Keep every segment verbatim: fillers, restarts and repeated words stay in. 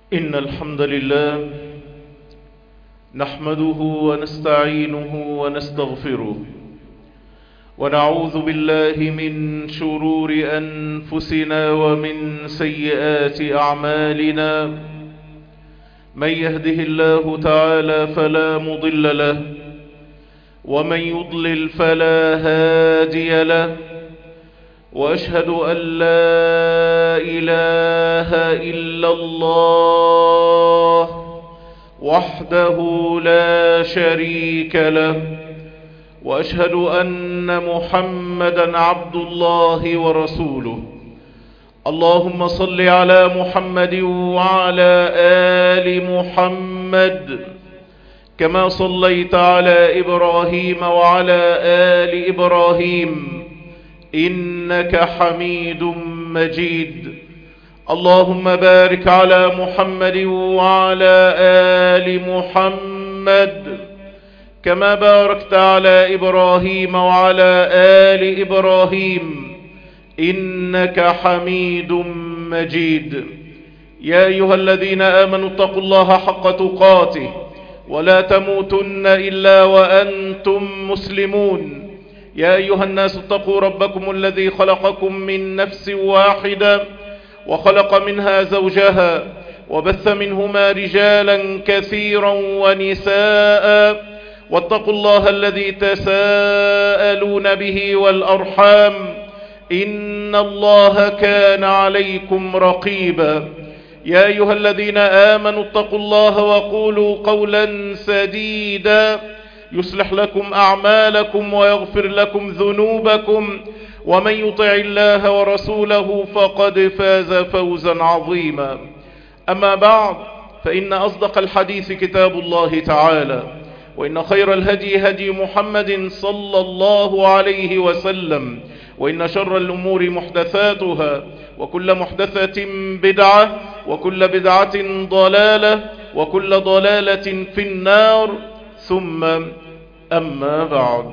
إن الحمد لله نحمده ونستعينه ونستغفره ونعوذ بالله من شرور أنفسنا ومن سيئات أعمالنا. من يهده الله تعالى فلا مضل له ومن يضلل فلا هادي له، وأشهد أن لا إله إلا الله وحده لا شريك له، وأشهد أن محمدا عبد الله ورسوله. اللهم صل على محمد وعلى آل محمد كما صليت على إبراهيم وعلى آل إبراهيم إنك حميد مجيد. اللهم بارك على محمد وعلى آل محمد كما باركت على إبراهيم وعلى آل إبراهيم إنك حميد مجيد. يا أيها الذين آمنوا اتقوا الله حق تقاته ولا تموتن إلا وأنتم مسلمون. يا أيها الناس اتقوا ربكم الذي خلقكم من نفس واحدة وخلق منها زوجها وبث منهما رجالا كثيرا ونساء، واتقوا الله الذي تساءلون به والأرحام إن الله كان عليكم رقيبا. يا أيها الذين آمنوا اتقوا الله وقولوا قولا سديدا يصلح لكم أعمالكم ويغفر لكم ذنوبكم، ومن يطع الله ورسوله فقد فاز فوزا عظيما. أما بعد، فإن أصدق الحديث كتاب الله تعالى، وإن خير الهدي هدي محمد صلى الله عليه وسلم، وإن شر الأمور محدثاتها، وكل محدثة بدعة، وكل بدعة ضلالة، وكل ضلالة في النار. ثم أما بعد،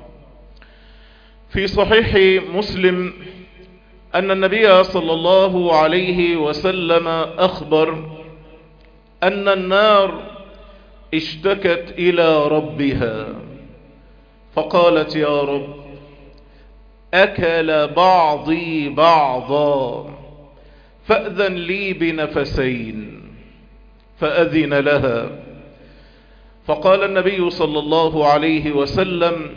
في صحيح مسلم أن النبي صلى الله عليه وسلم أخبر أن النار اشتكت إلى ربها فقالت: يا رب، أكل بعضي بعضا فأذن لي بنفسين. فأذن لها، فقال النبي صلى الله عليه وسلم: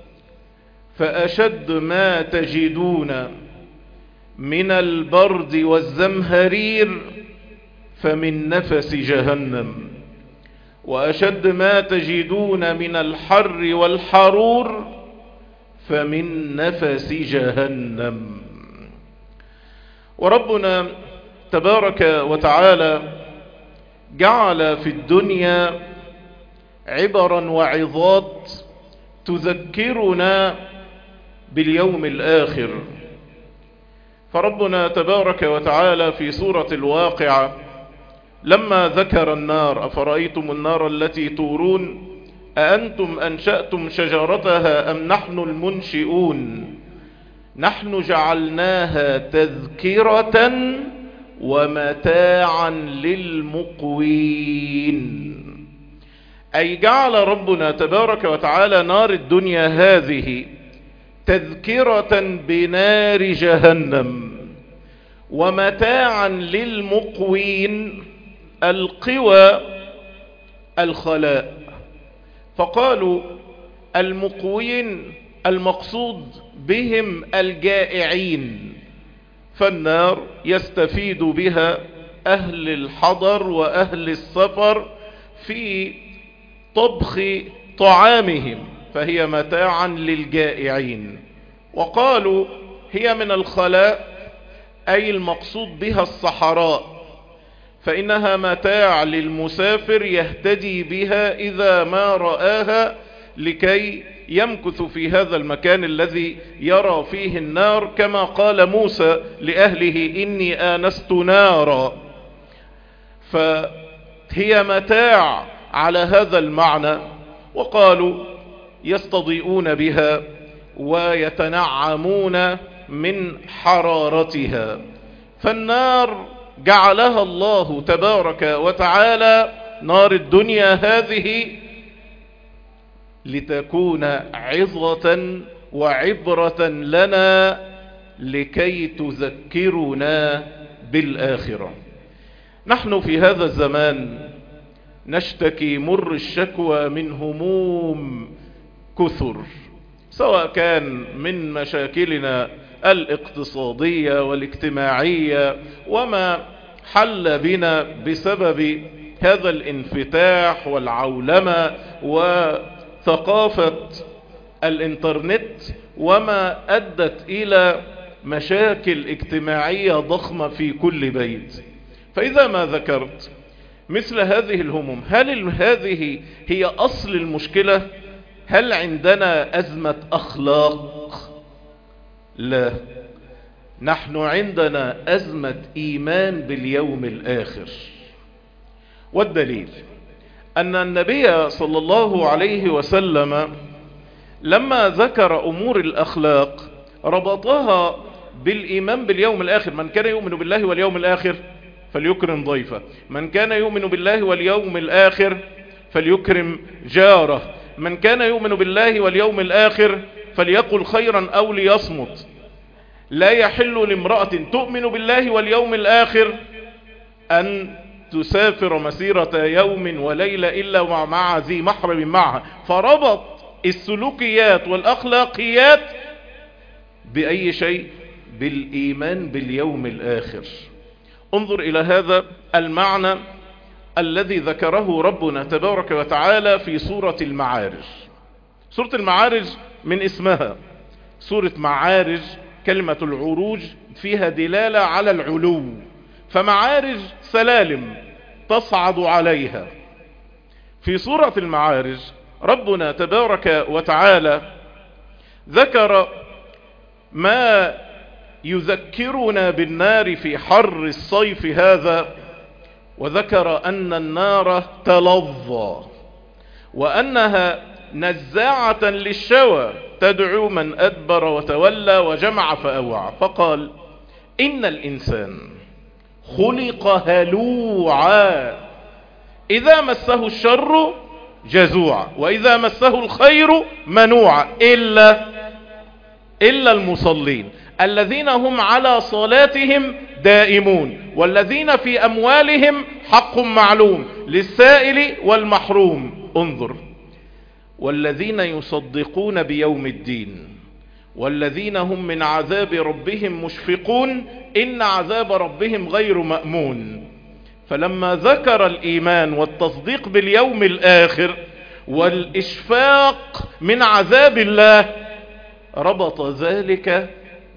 فأشد ما تجدون من البرد والزمهرير فمن نفس جهنم، وأشد ما تجدون من الحر والحرور فمن نفس جهنم. وربنا تبارك وتعالى جعل في الدنيا عبرا وعظات تذكرنا باليوم الآخر. فربنا تبارك وتعالى في سورة الواقعة لما ذكر النار: أفرأيتم النار التي تورون أأنتم أنشأتم شجرتها أم نحن المنشئون نحن جعلناها تذكرة ومتاعا للمقوين. أي جعل ربنا تبارك وتعالى نار الدنيا هذه تذكرة بنار جهنم ومتاعا للمقوين. القوى الخلاء، فقالوا المقوين المقصود بهم الجائعين، فالنار يستفيد بها أهل الحضر وأهل السفر في طبخ طعامهم، فهي متاعا للجائعين. وقالوا هي من الخلاء، أي المقصود بها الصحراء، فإنها متاع للمسافر يهتدي بها إذا ما رآها لكي يمكث في هذا المكان الذي يرى فيه النار، كما قال موسى لأهله: إني آنست نارا. فهي متاع على هذا المعنى. وقالوا يستضيئون بها ويتنعمون من حرارتها. فالنار جعلها الله تبارك وتعالى نار الدنيا هذه لتكون عظة وعبرة لنا لكي تذكرنا بالآخرة. نحن في هذا الزمان نشتكي مر الشكوى من هموم كثر، سواء كان من مشاكلنا الاقتصادية والاجتماعية وما حل بنا بسبب هذا الانفتاح والعولمة وثقافة الانترنت، وما أدت إلى مشاكل اجتماعية ضخمة في كل بيت. فإذا ما ذكرت مثل هذه الهموم، هل هذه هي أصل المشكلة؟ هل عندنا أزمة أخلاق؟ لا، نحن عندنا أزمة إيمان باليوم الآخر. والدليل أن النبي صلى الله عليه وسلم لما ذكر أمور الأخلاق ربطها بالإيمان باليوم الآخر. من كان يؤمن بالله واليوم الآخر فليكرم ضيفه، من كان يؤمن بالله واليوم الآخر فليكرم جاره، من كان يؤمن بالله واليوم الآخر فليقل خيرا أو ليصمت. لا يحل لامرأة تؤمن بالله واليوم الآخر أن تسافر مسيرة يوم وليلة إلا مع ذي محرم معها. فربط السلوكيات والأخلاقيات بأي شيء؟ بالإيمان باليوم الآخر. انظر إلى هذا المعنى الذي ذكره ربنا تبارك وتعالى في سورة المعارج. سورة المعارج من اسمها سورة معارج، كلمة العروج فيها دلالة على العلو، فمعارج سلالم تصعد عليها. في سورة المعارج ربنا تبارك وتعالى ذكر ما يذكرنا بالنار في حر الصيف هذا، وذكر أن النار تلظى وأنها نزاعة للشوى تدعو من أدبر وتولى وجمع فأوعى. فقال إن الإنسان خلق هلوعا إذا مسه الشر جزوعا وإذا مسه الخير منوعا إلا إلا المصلين الذين هم على صلاتهم دائمون والذين في أموالهم حق معلوم للسائل والمحروم. انظر، والذين يصدقون بيوم الدين والذين هم من عذاب ربهم مشفقون إن عذاب ربهم غير مأمون. فلما ذكر الإيمان والتصديق باليوم الآخر والإشفاق من عذاب الله ربط ذلك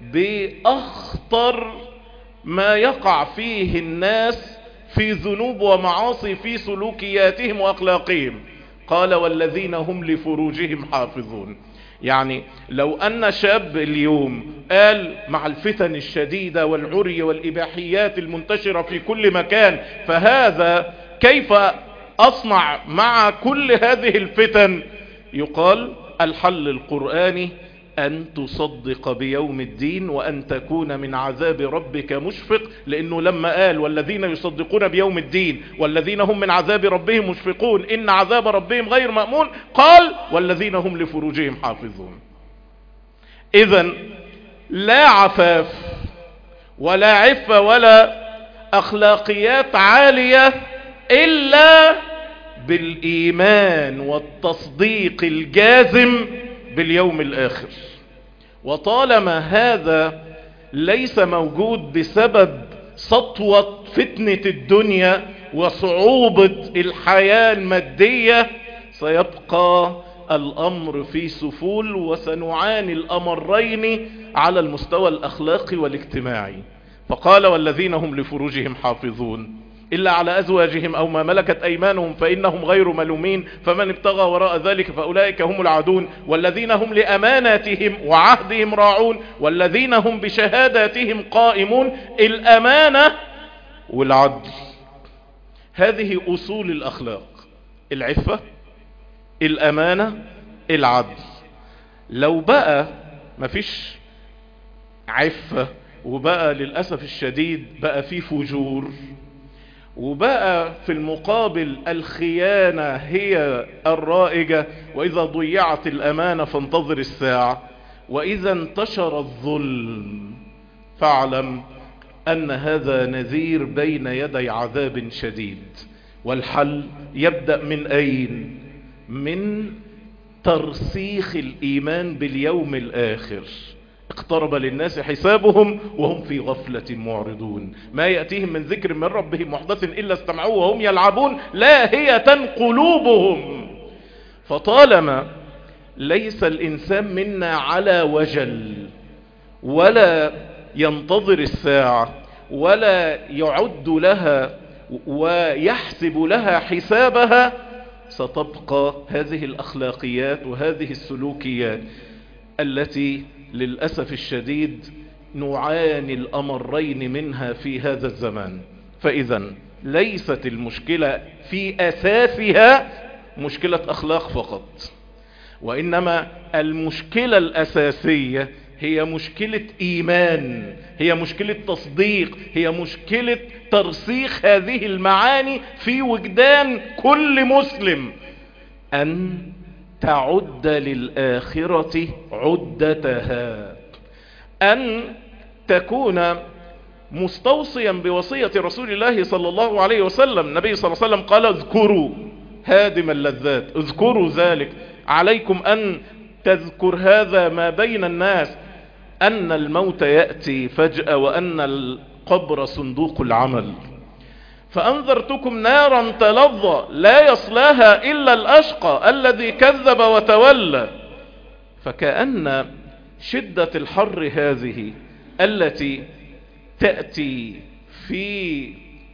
بأخطر ما يقع فيه الناس في ذنوب ومعاصي في سلوكياتهم وأخلاقهم. قال والذين هم لفروجهم حافظون. يعني لو أن شاب اليوم قال مع الفتن الشديدة والعري والإباحيات المنتشرة في كل مكان، فهذا كيف أصنع مع كل هذه الفتن؟ يقال الحل القرآني أن تصدق بيوم الدين وأن تكون من عذاب ربك مشفق، لأنه لما قال والذين يصدقون بيوم الدين والذين هم من عذاب ربهم مشفقون إن عذاب ربهم غير مأمون قال والذين هم لفروجهم حافظون. إذن لا عفاف ولا عفة ولا أخلاقيات عالية إلا بالإيمان والتصديق الجازم باليوم الآخر. وطالما هذا ليس موجود بسبب سطوة فتنة الدنيا وصعوبة الحياة المادية سيبقى الأمر في سفول، وسنعاني الأمرين على المستوى الأخلاقي والاجتماعي. فقال والذين هم لفروجهم حافظون إلا على أزواجهم أو ما ملكت أيمانهم فإنهم غير ملومين فمن ابتغى وراء ذلك فأولئك هم العادون والذين هم لأماناتهم وعهدهم راعون والذين هم بشهاداتهم قائمون. الأمانة والعدل هذه أصول الأخلاق، العفة، الأمانة، العدل. لو بقى مفيش عفة وبقى للأسف الشديد بقى فيه فجور، وبقى في المقابل الخيانة هي الرائجة، وإذا ضيعت الأمانة فانتظر الساعة، وإذا انتشر الظلم فاعلم أن هذا نذير بين يدي عذاب شديد. والحل يبدأ من أين؟ من ترسيخ الإيمان باليوم الآخر. اقترب للناس حسابهم وهم في غفلة معرضون، ما يأتيهم من ذكر من ربهم محدث إلا استمعوه وهم يلعبون لاهية قلوبهم. فطالما ليس الإنسان منا على وجل ولا ينتظر الساعة ولا يعد لها ويحسب لها حسابها، ستبقى هذه الأخلاقيات وهذه السلوكيات التي للأسف الشديد نعاني الأمرين منها في هذا الزمان. فإذا ليست المشكلة في أساسها مشكلة أخلاق فقط، وإنما المشكلة الأساسية هي مشكلة إيمان، هي مشكلة تصديق، هي مشكلة ترسيخ هذه المعاني في وجدان كل مسلم، أن تعد للآخرة عدتها، أن تكون مستوصيا بوصية رسول الله صلى الله عليه وسلم. النبي صلى الله عليه وسلم قال اذكروا هادم اللذات، اذكروا ذلك، عليكم أن تذكر هذا ما بين الناس، أن الموت يأتي فجأة وأن القبر صندوق العمل. فأنذرتكم نارا تلظى لا يصلاها إلا الأشقى الذي كذب وتولى. فكأن شدة الحر هذه التي تأتي في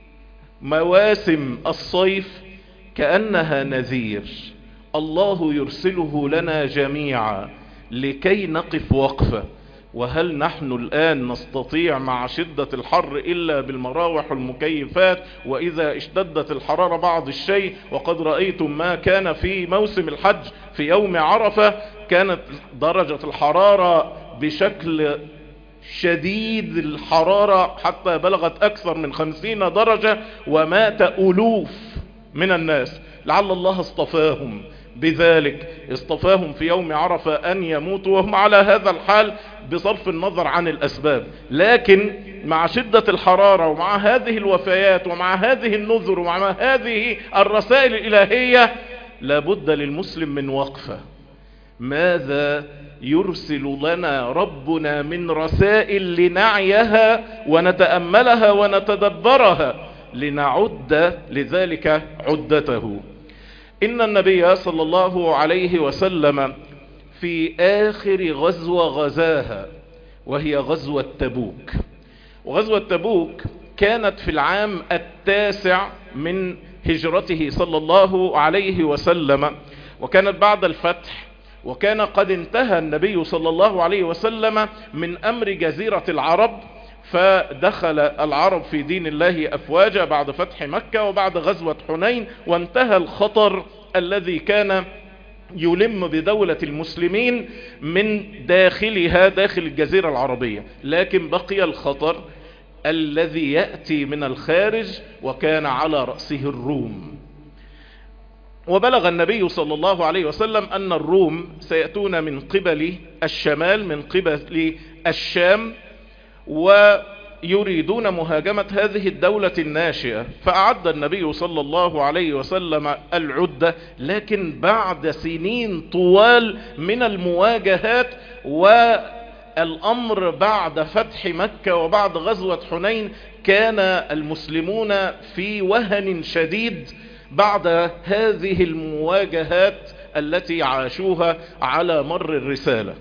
مواسم الصيف كأنها نذير الله يرسله لنا جميعا لكي نقف وقفة. وهل نحن الآن نستطيع مع شدة الحر إلا بالمراوح والمكيفات، وإذا اشتدت الحرارة بعض الشيء؟ وقد رأيتم ما كان في موسم الحج في يوم عرفة، كانت درجة الحرارة بشكل شديد الحرارة حتى بلغت أكثر من خمسين درجة، ومات ألوف من الناس. لعل الله اصطفاهم بذلك، اصطفاهم في يوم عرفة أن يموتوا وهم على هذا الحال بصرف النظر عن الأسباب. لكن مع شدة الحرارة ومع هذه الوفيات ومع هذه النذر ومع هذه الرسائل الإلهية لابد للمسلم من وقفة. ماذا يرسل لنا ربنا من رسائل لنعيها ونتأملها ونتدبرها لنعد لذلك عدته. إن النبي صلى الله عليه وسلم في آخر غزوة غزاها وهي غزوة تبوك، وغزوة تبوك كانت في العام التاسع من هجرته صلى الله عليه وسلم، وكانت بعد الفتح، وكان قد انتهى النبي صلى الله عليه وسلم من أمر جزيرة العرب، فدخل العرب في دين الله أفواجا بعد فتح مكة وبعد غزوة حنين، وانتهى الخطر الذي كان يلم بدولة المسلمين من داخلها داخل الجزيرة العربية. لكن بقي الخطر الذي يأتي من الخارج، وكان على رأسه الروم. وبلغ النبي صلى الله عليه وسلم أن الروم سيأتون من قبل الشمال، من قبل الشام، ويريدون مهاجمة هذه الدولة الناشئة. فأعد النبي صلى الله عليه وسلم العدة، لكن بعد سنين طوال من المواجهات، والأمر بعد فتح مكة وبعد غزوة حنين كان المسلمون في وهن شديد بعد هذه المواجهات التي عاشوها على مر الرسالة.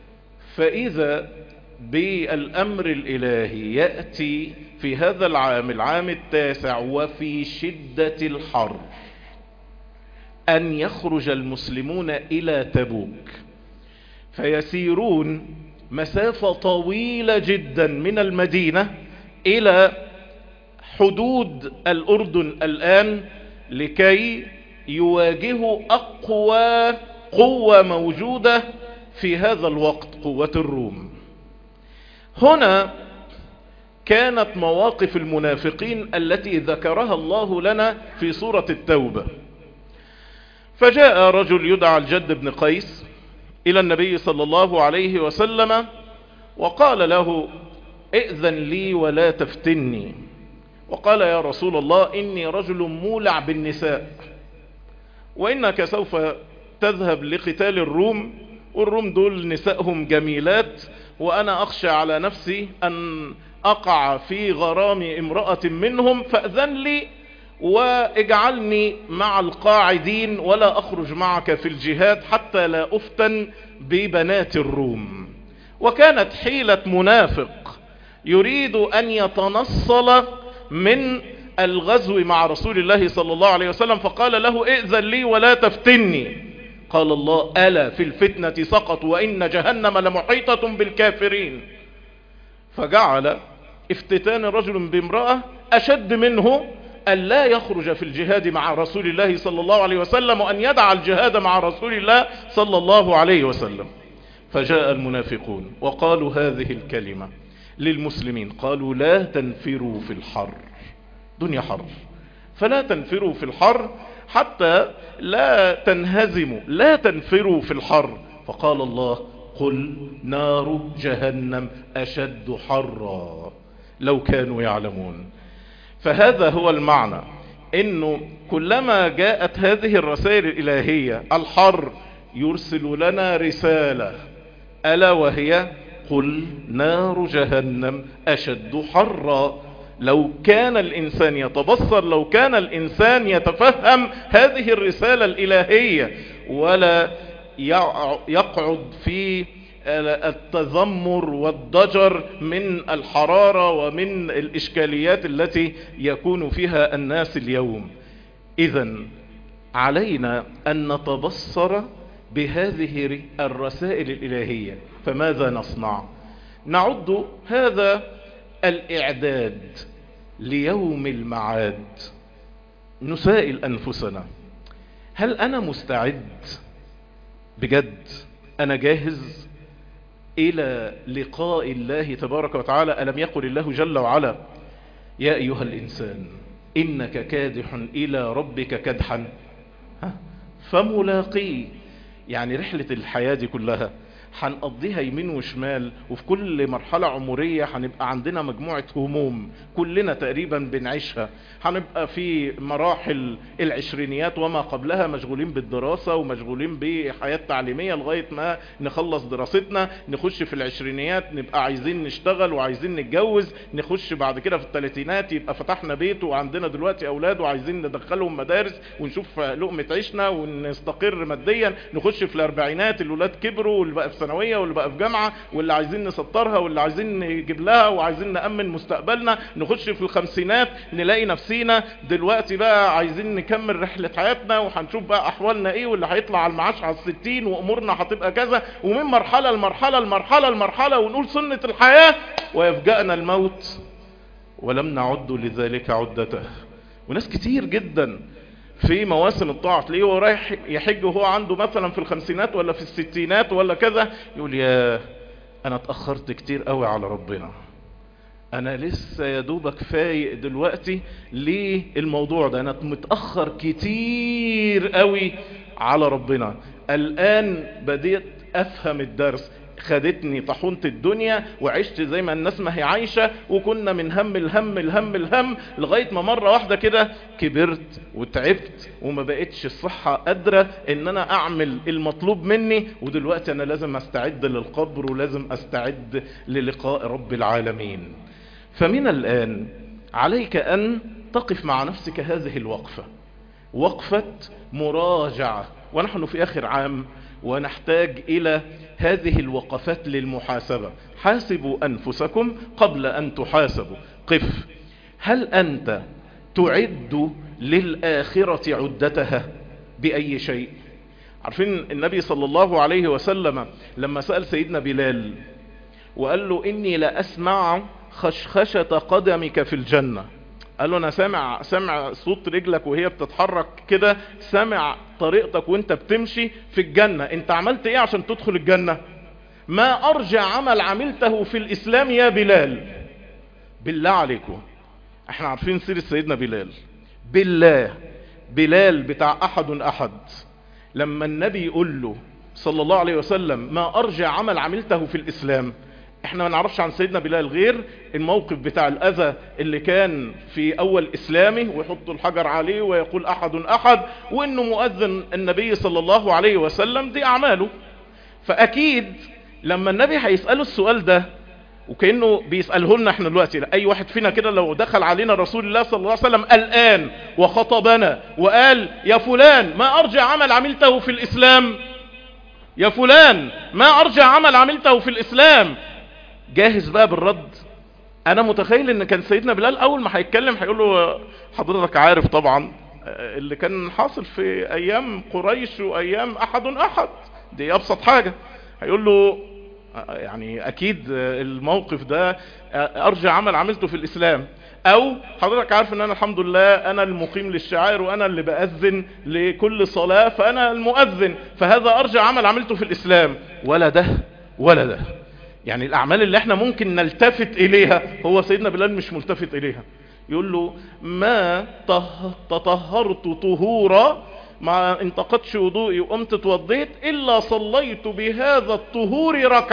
فإذا بالأمر الإلهي يأتي في هذا العام، العام التاسع، وفي شدة الحر، أن يخرج المسلمون إلى تبوك، فيسيرون مسافة طويلة جدا من المدينة إلى حدود الأردن الآن لكي يواجهوا أقوى قوة موجودة في هذا الوقت، قوة الروم. هنا كانت مواقف المنافقين التي ذكرها الله لنا في سورة التوبة. فجاء رجل يدعى الجد بن قيس إلى النبي صلى الله عليه وسلم وقال له: ائذن لي ولا تفتني. وقال: يا رسول الله، إني رجل مولع بالنساء، وإنك سوف تذهب لقتال الروم، والروم دول نسائهم جميلات، وأنا أخشى على نفسي أن أقع في غرام امرأة منهم، فأذن لي واجعلني مع القاعدين ولا أخرج معك في الجهاد حتى لا أفتن ببنات الروم. وكانت حيلة منافق يريد أن يتنصل من الغزو مع رسول الله صلى الله عليه وسلم، فقال له: ائذن لي ولا تفتني. قال الله: ألا في الفتنة سقطوا وإن جهنم لمحيطة بالكافرين. فجعل افتتان رجل بامرأة أشد منه أن لا يخرج في الجهاد مع رسول الله صلى الله عليه وسلم، وأن يدع الجهاد مع رسول الله صلى الله عليه وسلم. فجاء المنافقون وقالوا هذه الكلمة للمسلمين، قالوا: لا تنفروا في الحر، دنيا حر، فلا تنفروا في الحر حتى لا تنهزموا، لا تنفروا في الحر. فقال الله: قل نار جهنم أشد حرا لو كانوا يعلمون. فهذا هو المعنى، انه كلما جاءت هذه الرسائل الالهية الحر يرسل لنا رسالة، ألا وهي: قل نار جهنم أشد حرا. لو كان الإنسان يتبصر، لو كان الإنسان يتفهم هذه الرسالة الإلهية ولا يقعد في التذمر والضجر من الحرارة ومن الإشكاليات التي يكون فيها الناس اليوم. إذن علينا أن نتبصر بهذه الرسائل الإلهية. فماذا نصنع؟ نعد هذا الإعداد ليوم المعاد. نسائل أنفسنا: هل أنا مستعد بجد؟ أنا جاهز إلى لقاء الله تبارك وتعالى؟ ألم يقل الله جل وعلا: يا أيها الإنسان إنك كادح إلى ربك كدحا فملاقيه. يعني رحلة الحياة دي كلها هنقضيها يمين وشمال، وفي كل مرحلة عمرية هنبقى عندنا مجموعة هموم كلنا تقريبا بنعيشها. هنبقى في مراحل العشرينيات وما قبلها مشغولين بالدراسة ومشغولين بحياة تعليمية لغاية ما نخلص دراستنا، نخش في العشرينيات نبقى عايزين نشتغل وعايزين نتجوز، نخش بعد كده في الثلاثينات يبقى فتحنا بيت وعندنا دلوقتي أولاد وعايزين ندخلهم مدارس ونشوف لقمة عيشنا ونستقر ماديا، نخش في الأربعينات الولاد كبروا واللي بقى في ثانوية واللي بقى في جامعة واللي عايزين نسطرها واللي عايزين نجيب لها وعايزين نأمن مستقبلنا، نخش في الخمسينات نلاقي نفسينا دلوقتي بقى عايزين نكمل رحلة حياتنا وهنشوف بقى أحوالنا إيه، واللي هيطلع على المعاش على الستين وأمورنا هتبقى كذا، ومن مرحلة لمرحلة لمرحلة لمرحلة ونقول سنة الحياة، ويفجأنا الموت ولم نعد لذلك عدته. وناس كتير جدا في مواسم الطاعة تلاقيه هو رايح يحج وهو عنده مثلا في الخمسينات ولا في الستينات ولا كذا، يقول: يا انا اتأخرت كتير قوي على ربنا، انا لسه يا دوبك فايق دلوقتي للموضوع ده، انا متأخر كتير قوي على ربنا، الان بديت افهم الدرس، خدتني طحونة الدنيا وعشت زي ما الناس ما هي عايشة، وكنا من هم الهم الهم الهم لغاية ما مرة واحدة كده كبرت وتعبت وما بقتش الصحة قادرة ان انا اعمل المطلوب مني، ودلوقتي انا لازم استعد للقبر ولازم استعد للقاء رب العالمين. فمن الآن عليك ان تقف مع نفسك هذه الوقفة، وقفة مراجعة، ونحن في اخر عام ونحتاج الى هذه الوقفات للمحاسبة. حاسبوا انفسكم قبل ان تحاسبوا. قف، هل انت تعد للآخرة عدتها بأي شيء؟ عارفين النبي صلى الله عليه وسلم لما سأل سيدنا بلال وقال له: إني لا أسمع خشخشة قدمك في الجنة، قال له: أنا سامع سامع صوت رجلك وهي بتتحرك كده، سامع طريقتك وانت بتمشي في الجنة، انت عملت ايه عشان تدخل الجنة؟ ما أرجع عمل عملته في الإسلام يا بلال. بالله عليكم، احنا عارفين سيرة سيدنا بلال. بالله بلال بتاع احد احد، لما النبي يقول له صلى الله عليه وسلم ما ارجع عمل عملته في الاسلام، احنا ما نعرفش عن سيدنا بلال غير الموقف بتاع الاذى اللي كان في اول اسلامه، ويحط الحجر عليه ويقول احد احد، وانه مؤذن النبي صلى الله عليه وسلم، دي اعماله. فاكيد لما النبي هيسأله السؤال ده، وكأنه بيسأله لنا احنا دلوقتي، اي واحد فينا كده لو دخل علينا رسول الله صلى الله عليه وسلم الآن وخطبنا وقال يا فلان ما ارجع عمل عملته في الاسلام، يا فلان ما ارجع عمل عملته في الاسلام، جاهز بقى بالرد؟ انا متخيل ان كان سيدنا بلال اول ما هيتكلم هيقول له حضرتك عارف طبعا اللي كان حاصل في ايام قريش وايام احد احد، دي ابسط حاجة. هيقول له يعني اكيد الموقف ده ارجع عمل عملته في الاسلام، او حضرتك عارف ان انا الحمد لله انا المقيم للشعائر وانا اللي بأذن لكل صلاة فانا المؤذن، فهذا ارجع عمل عملته في الاسلام. ولا ده ولا ده. يعني الاعمال اللي احنا ممكن نلتفت اليها هو سيدنا بلال مش ملتفت اليها. يقول له ما تطهرت طهورا، ما انتقدش وضوئي وقمت اتوضيت الا صليت بهذا الطهور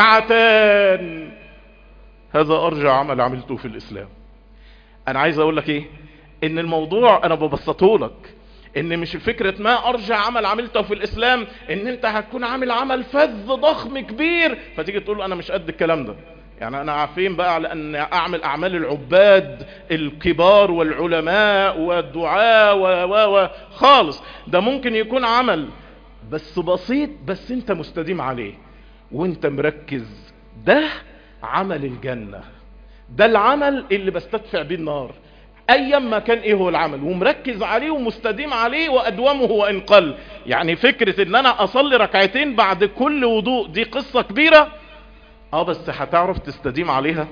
ركعتان، هذا ارجع عمل عملته في الاسلام. انا عايز اقول لك ايه، ان الموضوع انا ببسطه لك، ان مش فكرة ما ارجع عمل عملته في الاسلام ان انت هتكون عامل عمل فذ ضخم كبير فتيجي تقول انا مش قد الكلام ده. يعني انا عارفين بقى على ان اعمل اعمال العباد الكبار والعلماء والدعاء و و خالص، ده ممكن يكون عمل بس بسيط بس انت مستديم عليه وانت مركز، ده عمل الجنة، ده العمل اللي بستدفع بيه النار ايام ما كان. ايه هو العمل؟ ومركز عليه ومستديم عليه وادومه وان قل. يعني فكرة ان انا اصلي ركعتين بعد كل وضوء دي قصة كبيرة، اه بس هتعرف تستديم عليها؟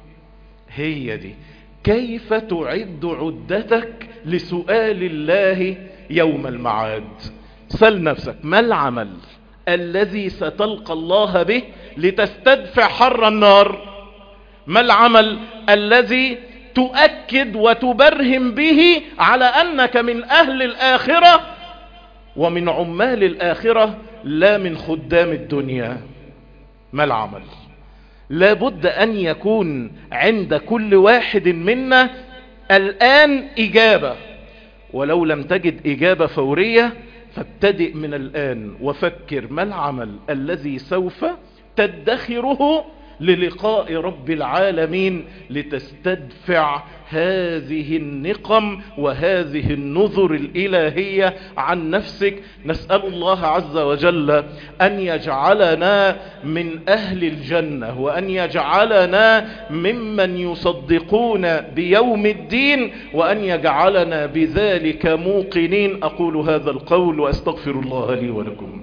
هي دي كيف تعد عدتك لسؤال الله يوم المعاد. سل نفسك ما العمل الذي ستلقى الله به لتستدفع حر النار؟ ما العمل الذي تؤكد وتبرهن به على أنك من أهل الآخرة ومن عمال الآخرة لا من خدام الدنيا؟ ما العمل؟ لابد أن يكون عند كل واحد منا الآن إجابة، ولو لم تجد إجابة فورية فابتدئ من الآن وفكر ما العمل الذي سوف تدخره للقاء رب العالمين لتستدفع هذه النقم وهذه النذر الإلهية عن نفسك. نسأل الله عز وجل أن يجعلنا من أهل الجنة وأن يجعلنا ممن يصدقون بيوم الدين وأن يجعلنا بذلك موقنين. أقول هذا القول وأستغفر الله لي ولكم.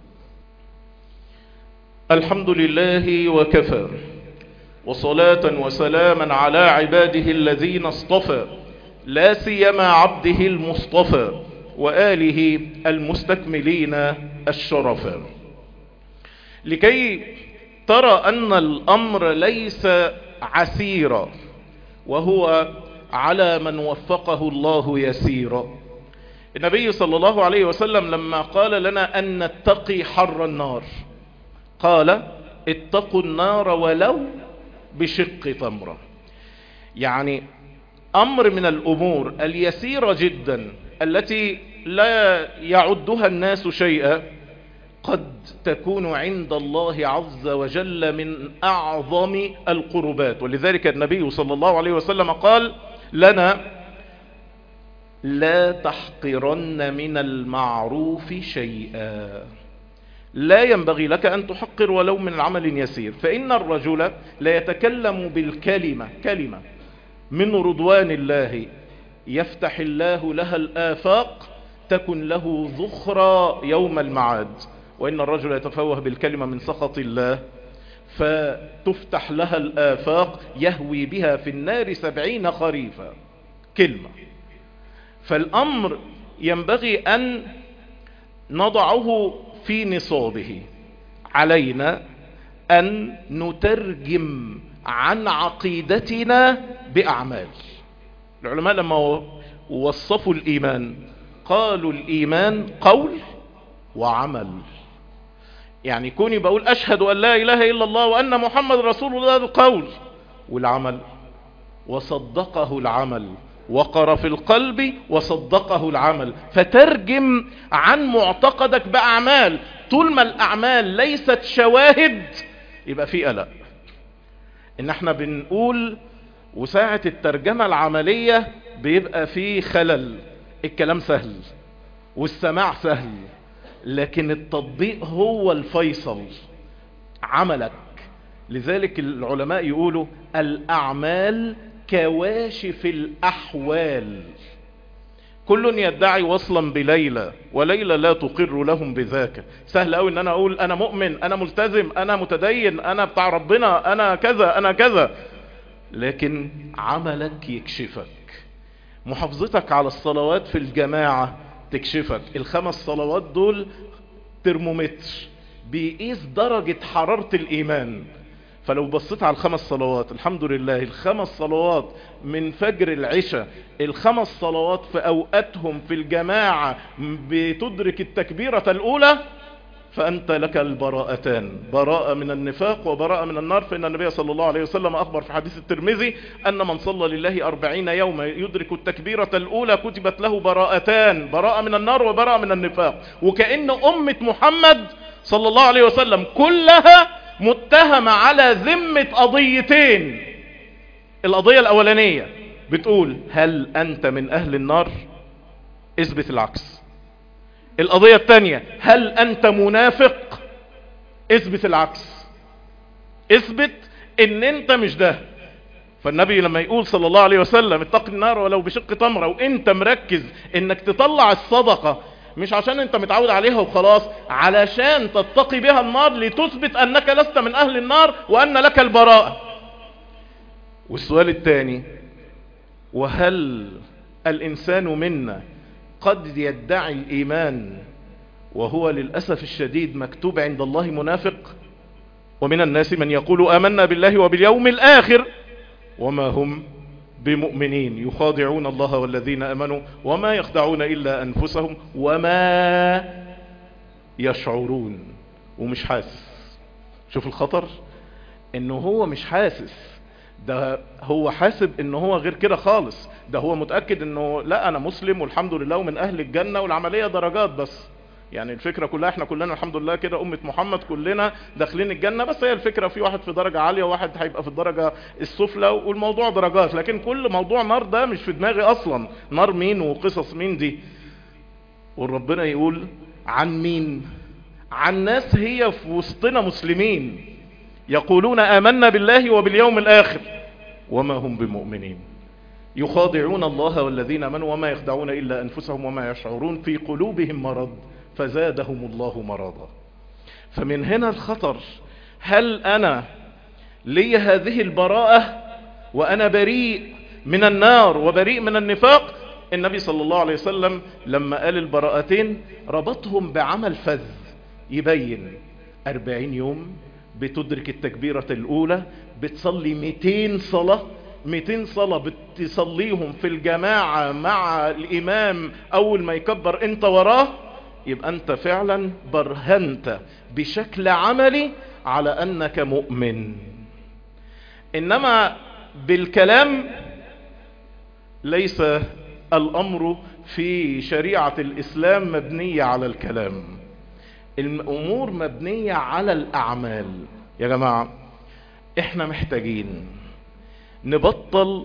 الحمد لله وكفى، وصلاة وسلاما على عباده الذين اصطفى، لا سيما عبده المصطفى وآله المستكملين الشرفا. لكي ترى أن الأمر ليس عسيرا وهو على من وفقه الله يسيرا، النبي صلى الله عليه وسلم لما قال لنا أن نتقي حر النار قال اتقوا النار ولو بشق تمرة. يعني أمر من الأمور اليسيرة جدا التي لا يعدها الناس شيئا قد تكون عند الله عز وجل من أعظم القربات. ولذلك النبي صلى الله عليه وسلم قال لنا لا تحقرن من المعروف شيئا. لا ينبغي لك أن تحقر ولو من عمل يسير، فإن الرجل لا يتكلم بالكلمة كلمة من رضوان الله يفتح الله لها الآفاق تكن له ذخرى يوم المعاد، وإن الرجل يتفوه بالكلمة من سخط الله فتفتح لها الآفاق يهوي بها في النار سبعين خريفا كلمة. فالأمر ينبغي أن نضعه في نصابه. علينا أن نترجم عن عقيدتنا بأعمال. العلماء لما وصفوا الإيمان قالوا الإيمان قول وعمل. يعني كوني بقول أشهد أن لا إله إلا الله وأن محمد رسول الله، القول والعمل، وصدقه العمل، وقر في القلب وصدقه العمل. فترجم عن معتقدك بأعمال. طول ما الأعمال ليست شواهد يبقى في قلق. إن احنا بنقول وساعة الترجمة العملية بيبقى في خلل. الكلام سهل والسماع سهل، لكن التطبيق هو الفيصل، عملك. لذلك العلماء يقولوا الأعمال كواشف الأحوال. كل يدعي وصلا بليلى وليلى لا تقر لهم بذاك. سهل قوي ان انا اقول انا مؤمن، انا ملتزم، انا متدين، انا بتاع ربنا، انا كذا انا كذا، لكن عملك يكشفك. محافظتك على الصلوات في الجماعة تكشفك. الخمس صلوات دول ترمومتر بيقيس درجة حرارة الإيمان. فلو بصيت على الخمس صلوات، الحمد لله الخمس صلوات من فجر العشاء، الخمس صلوات في أوقاتهم في الجماعة بتدرك التكبيرة الأولى، فأنت لك البراءتان، براءة من النفاق وبراءة من النار. فإن النبي صلى الله عليه وسلم أخبر في حديث الترمذي أن من صلى لله أربعين يوما يدرك التكبيرة الأولى كتبت له براءتان، براءة من النار وبراءة من النفاق. وكأن أمة محمد صلى الله عليه وسلم كلها متهمة على ذمة قضيتين. القضية الأولانية بتقول هل أنت من أهل النار؟ اثبت العكس. القضية الثانية هل أنت منافق؟ اثبت العكس. اثبت ان انت مش ده. فالنبي لما يقول صلى الله عليه وسلم اتق النار ولو بشق تمرة، وانت مركز انك تطلع الصدقة مش عشان انت متعود عليها وخلاص، علشان تتقي بها النار لتثبت انك لست من اهل النار وان لك البراءة. والسؤال الثاني وهل الانسان منا قد يدعي الايمان وهو للأسف الشديد مكتوب عند الله منافق؟ ومن الناس من يقول آمنا بالله وباليوم الآخر وما هم بمؤمنين يخادعون الله والذين آمنوا وما يخدعون إلا أنفسهم وما يشعرون. ومش حاسس. شوف الخطر، انه هو مش حاسس، ده هو حاسب انه هو غير كده خالص. ده هو متأكد انه لا انا مسلم والحمد لله ومن اهل الجنة والعملية درجات بس. يعني الفكرة كلها احنا كلنا الحمد لله كده أمة محمد كلنا داخلين الجنة، بس هي الفكرة في واحد في درجة عالية وواحد هيبقى في الدرجة السفلى والموضوع درجات. لكن كل موضوع نار ده مش في دماغي اصلا. نار مين وقصص مين دي؟ والربنا يقول عن مين؟ عن ناس هي في وسطنا مسلمين يقولون آمنا بالله وباليوم الآخر وما هم بمؤمنين يخادعون الله والذين آمنوا وما يخدعون إلا أنفسهم وما يشعرون في قلوبهم مرض فزادهم الله مرضا. فمن هنا الخطر. هل أنا لي هذه البراءة وأنا بريء من النار وبريء من النفاق؟ النبي صلى الله عليه وسلم لما قال البراءتين ربطهم بعمل فذ يبين أربعين يوم بتدرك التكبيرة الأولى، بتصلي مئتين صلاة، مئتين صلاة بتصليهم في الجماعة مع الإمام أول ما يكبر أنت وراه، يبقى أنت فعلا برهنت بشكل عملي على أنك مؤمن. إنما بالكلام ليس الأمر في شريعة الإسلام مبنية على الكلام، الأمور مبنية على الأعمال. يا جماعة احنا محتاجين نبطل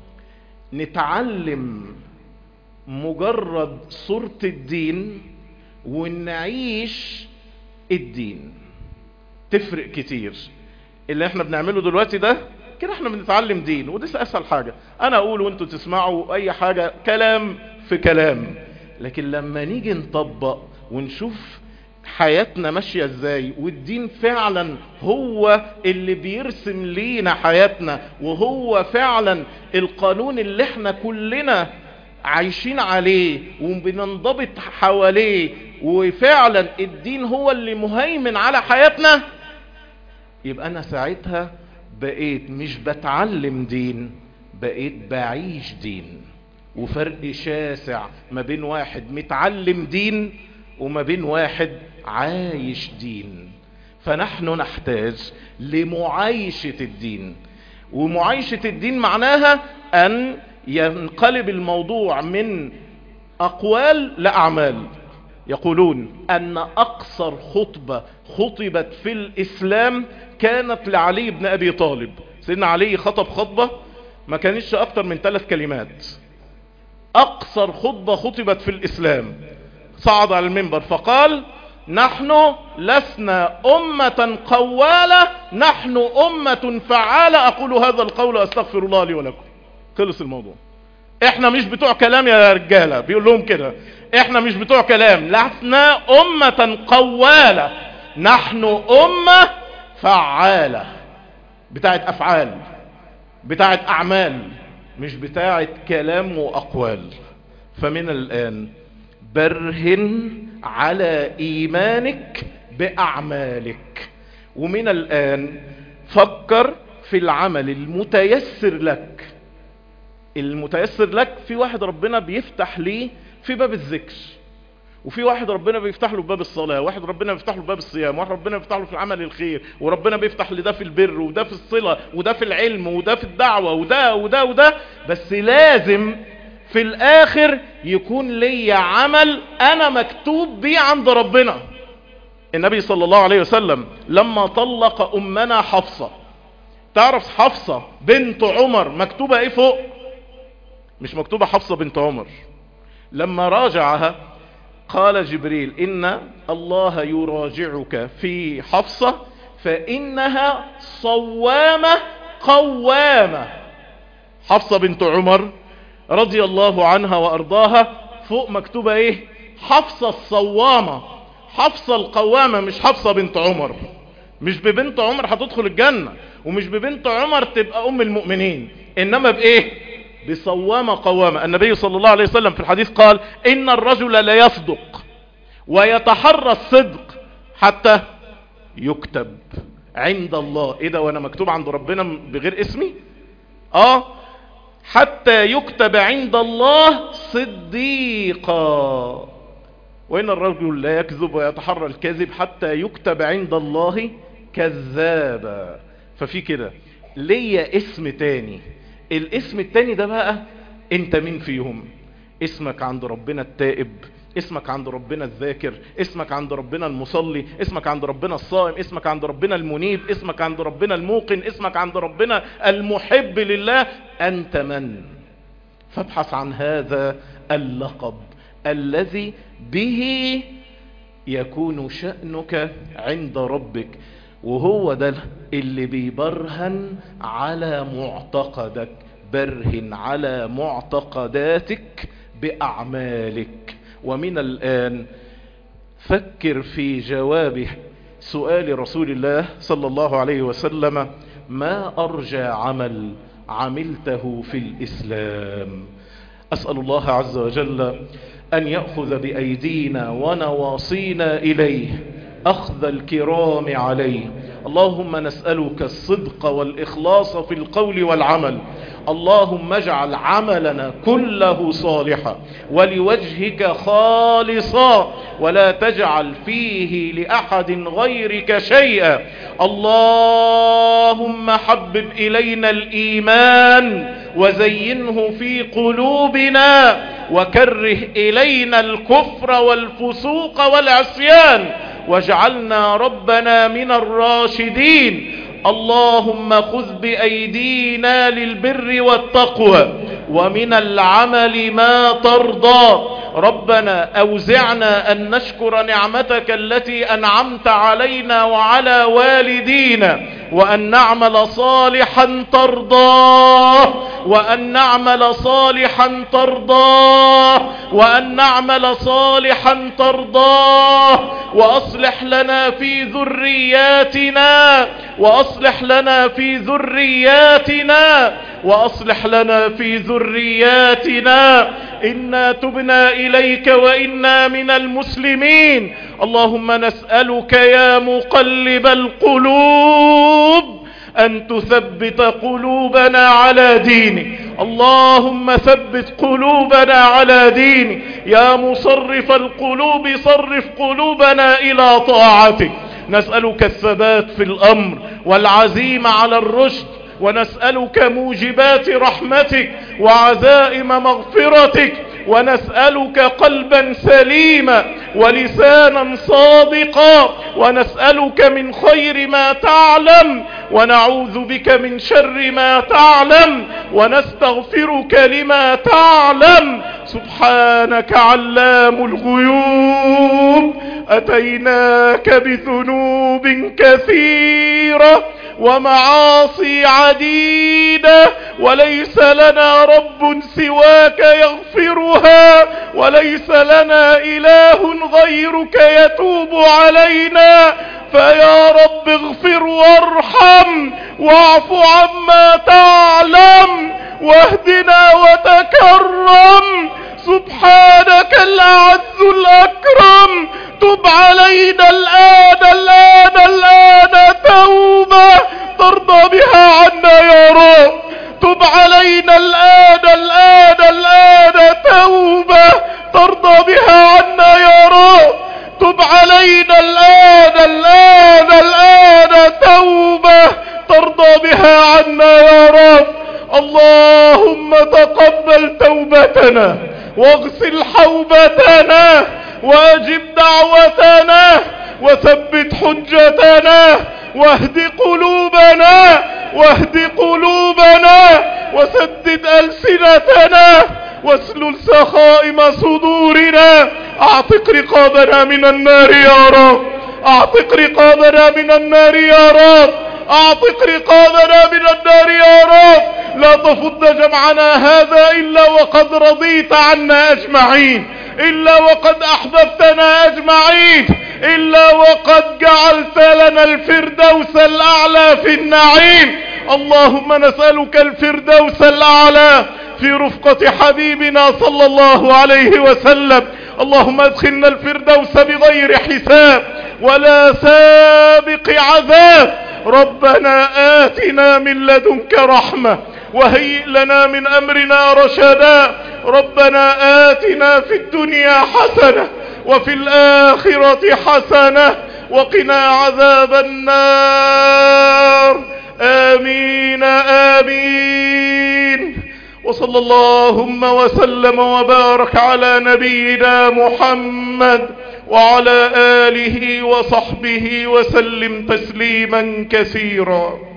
نتعلم مجرد صورة الدين ونعيش الدين. تفرق كتير. اللي احنا بنعمله دلوقتي ده كده احنا بنتعلم دين، ودي اسهل حاجة. انا اقول وانتوا تسمعوا اي حاجة كلام في كلام. لكن لما نيجي نطبق ونشوف حياتنا ماشية ازاي، والدين فعلا هو اللي بيرسم لينا حياتنا، وهو فعلا القانون اللي احنا كلنا عايشين عليه وبننضبط حواليه، وفعلا الدين هو اللي مهيمن على حياتنا، يبقى انا ساعتها بقيت مش بتعلم دين، بقيت بعيش دين. وفرق شاسع ما بين واحد متعلم دين وما بين واحد عايش دين. فنحن نحتاج لمعايشة الدين، ومعايشة الدين معناها أن ينقلب الموضوع من أقوال لأعمال. يقولون أن أقصر خطبة خطبت في الإسلام كانت لعلي بن أبي طالب. سيدنا علي خطب خطبة ما كانتش أكتر من ثلاث كلمات. أقصر خطبة خطبت في الإسلام، صعد على المنبر فقال: نحن لسنا أمة قوالة، نحن أمة فعالة. أقول هذا القول أستغفر الله لي ولكم. خلص الموضوع. احنا مش بتوع كلام يا رجالة، بيقول لهم كده، احنا مش بتوع كلام، لسنا أمة قوالة، نحن أمة فعالة، بتاعت أفعال، بتاعت أعمال، مش بتاعت كلام وأقوال. فمن الآن برهن على إيمانك بأعمالك، ومن الآن فكر في العمل المتيسر لك. المتيسر لك، في واحد ربنا بيفتح ليه في باب الذكر، وفي واحد ربنا بيفتح له باب الصلاة، واحد ربنا بيفتح له باب الصيام، واحد ربنا بيفتح له في العمل الخير، وربنا بيفتح لده في البر، وده في الصلة، وده في العلم، وده في الدعوة، وده وده وده. بس لازم في الآخر يكون لي عمل أنا مكتوب بيه عند ربنا. النبي صلى الله عليه وسلم لما طلق أمنا حفصة، تعرف حفصة بنت عمر مكتوبة ايه فوق؟ مش مكتوبة حفصة بنت عمر. لما راجعها قال جبريل: إن الله يراجعك في حفصة فإنها صوامة قوامة. حفصة بنت عمر رضي الله عنها وأرضاها فوق مكتوبة ايه؟ حفصة الصوامة، حفصة القوامة، مش حفصة بنت عمر. مش ببنت عمر هتدخل الجنة، ومش ببنت عمر تبقى أم المؤمنين، إنما بإيه؟ بصوامة قوامة. النبي صلى الله عليه وسلم في الحديث قال: إن الرجل لا يصدق ويتحرى الصدق حتى يكتب عند الله. إيه ده؟ وأنا مكتوب عند ربنا بغير اسمي؟ آه، حتى يكتب عند الله صديقا. وإن الرجل لا يكذب ويتحرى الكذب حتى يكتب عند الله كذابا. ففي كده ليا اسم تاني. الاسم التاني ده بقى انت مين فيهم؟ اسمك عند ربنا التائب، اسمك عند ربنا الذاكر، اسمك عند ربنا المصلي، اسمك عند ربنا الصائم، اسمك عند ربنا المنيب، اسمك عند ربنا الموقن، اسمك عند ربنا المحب لله. انت من؟ فابحث عن هذا اللقب الذي به يكون شأنك عند ربك، وهو ده اللي بيبرهن على معتقدك. برهن على معتقداتك بأعمالك. ومن الآن فكر في جواب سؤال رسول الله صلى الله عليه وسلم: ما أرجى عمل عملته في الإسلام؟ أسأل الله عز وجل أن يأخذ بأيدينا ونواصينا إليه أخذ الكرام عليه. اللهم نسألك الصدق والإخلاص في القول والعمل. اللهم اجعل عملنا كله صالحا ولوجهك خالصا، ولا تجعل فيه لأحد غيرك شيئا. اللهم حبب إلينا الإيمان وزينه في قلوبنا، وكره إلينا الكفر والفسوق والعصيان، واجعلنا ربنا من الراشدين. اللهم خذ بأيدينا للبر والتقوى ومن العمل ما ترضى. ربنا أوزعنا أن نشكر نعمتك التي أنعمت علينا وعلى والدينا، وأن نعمل صالحا ترضاه، وأن نعمل صالحا ترضاه، وأن نعمل صالحا ترضاه. وأصلح لنا في ذرياتنا، وأصلح لنا في ذرياتنا، وأصلح لنا في ذرياتنا. إنا تبنا إليك وإنا من المسلمين. اللهم نسألك يا مقلب القلوب أن تثبت قلوبنا على دينك. اللهم ثبت قلوبنا على دينك. يا مصرف القلوب صرف قلوبنا إلى طاعتك. نسألك الثبات في الأمر والعزيمة على الرشد، ونسألك موجبات رحمتك وعزائم مغفرتك، ونسألك قلبا سليما ولسانا صادقا، ونسألك من خير ما تعلم ونعوذ بك من شر ما تعلم ونستغفرك لما تعلم. سبحانك علام الغيوب، أتيناك بذنوب كثيرة ومعاصي عديدة، وليس لنا رب سواك يغفرها، وليس لنا إله غيرك يتوب علينا. فيا رب اغفر وارحم واعف عما تعلم واهدنا وتكرم. سبحانك الأعز الأكرم، تب علينا الآن الآن الآن توبة ترضى بها عنا يا رب. تب علينا الآن الآن الآن توبة ترضى بها عنا يا رب. تب علينا الآن الآن الآن توبة ترضى بها عنا يا رب. اللهم تقبل توبتنا واغسل حوبتنا واجب دعوتنا وثبت حجتنا واهد قلوبنا واهد قلوبنا وسدد ألسنتنا واسلل سخائم صدورنا. اعتق رقابنا من النار يا رب. اعتق رقابنا من النار يا رب. اعتق رقابنا من النار يا رب. لا تفض جمعنا هذا إلا وقد رضيت عنا أجمعين، إلا وقد أحببتنا أجمعين، إلا وقد جعلت لنا الفردوس الأعلى في النعيم. اللهم نسألك الفردوس الأعلى في رفقة حبيبنا صلى الله عليه وسلم. اللهم ادخلنا الفردوس بغير حساب ولا سابق عذاب. ربنا آتنا من لدنك رحمة وهيئ لنا من أمرنا رشدا. ربنا آتنا في الدنيا حسنة وفي الآخرة حسنة وقنا عذاب النار. آمين آمين. وصلى اللهم وسلم وبارك على نبينا محمد وعلى آله وصحبه وسلم تسليما كثيرا.